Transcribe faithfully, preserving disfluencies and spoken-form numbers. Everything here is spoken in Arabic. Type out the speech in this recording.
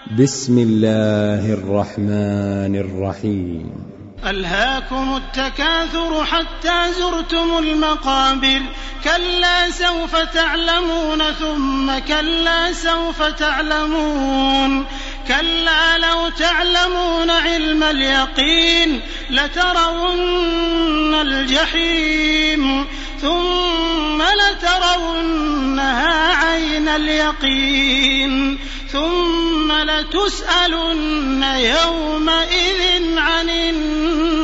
بسم الله الرحمن الرحيم. ألهاكم التكاثر حتى زرتم المقابر كلا سوف تعلمون ثم كلا سوف تعلمون كلا لو تعلمون علم اليقين لترون الجحيم ثم لترونها عين اليقين ثم لتسألن يومئذ عن النعيم.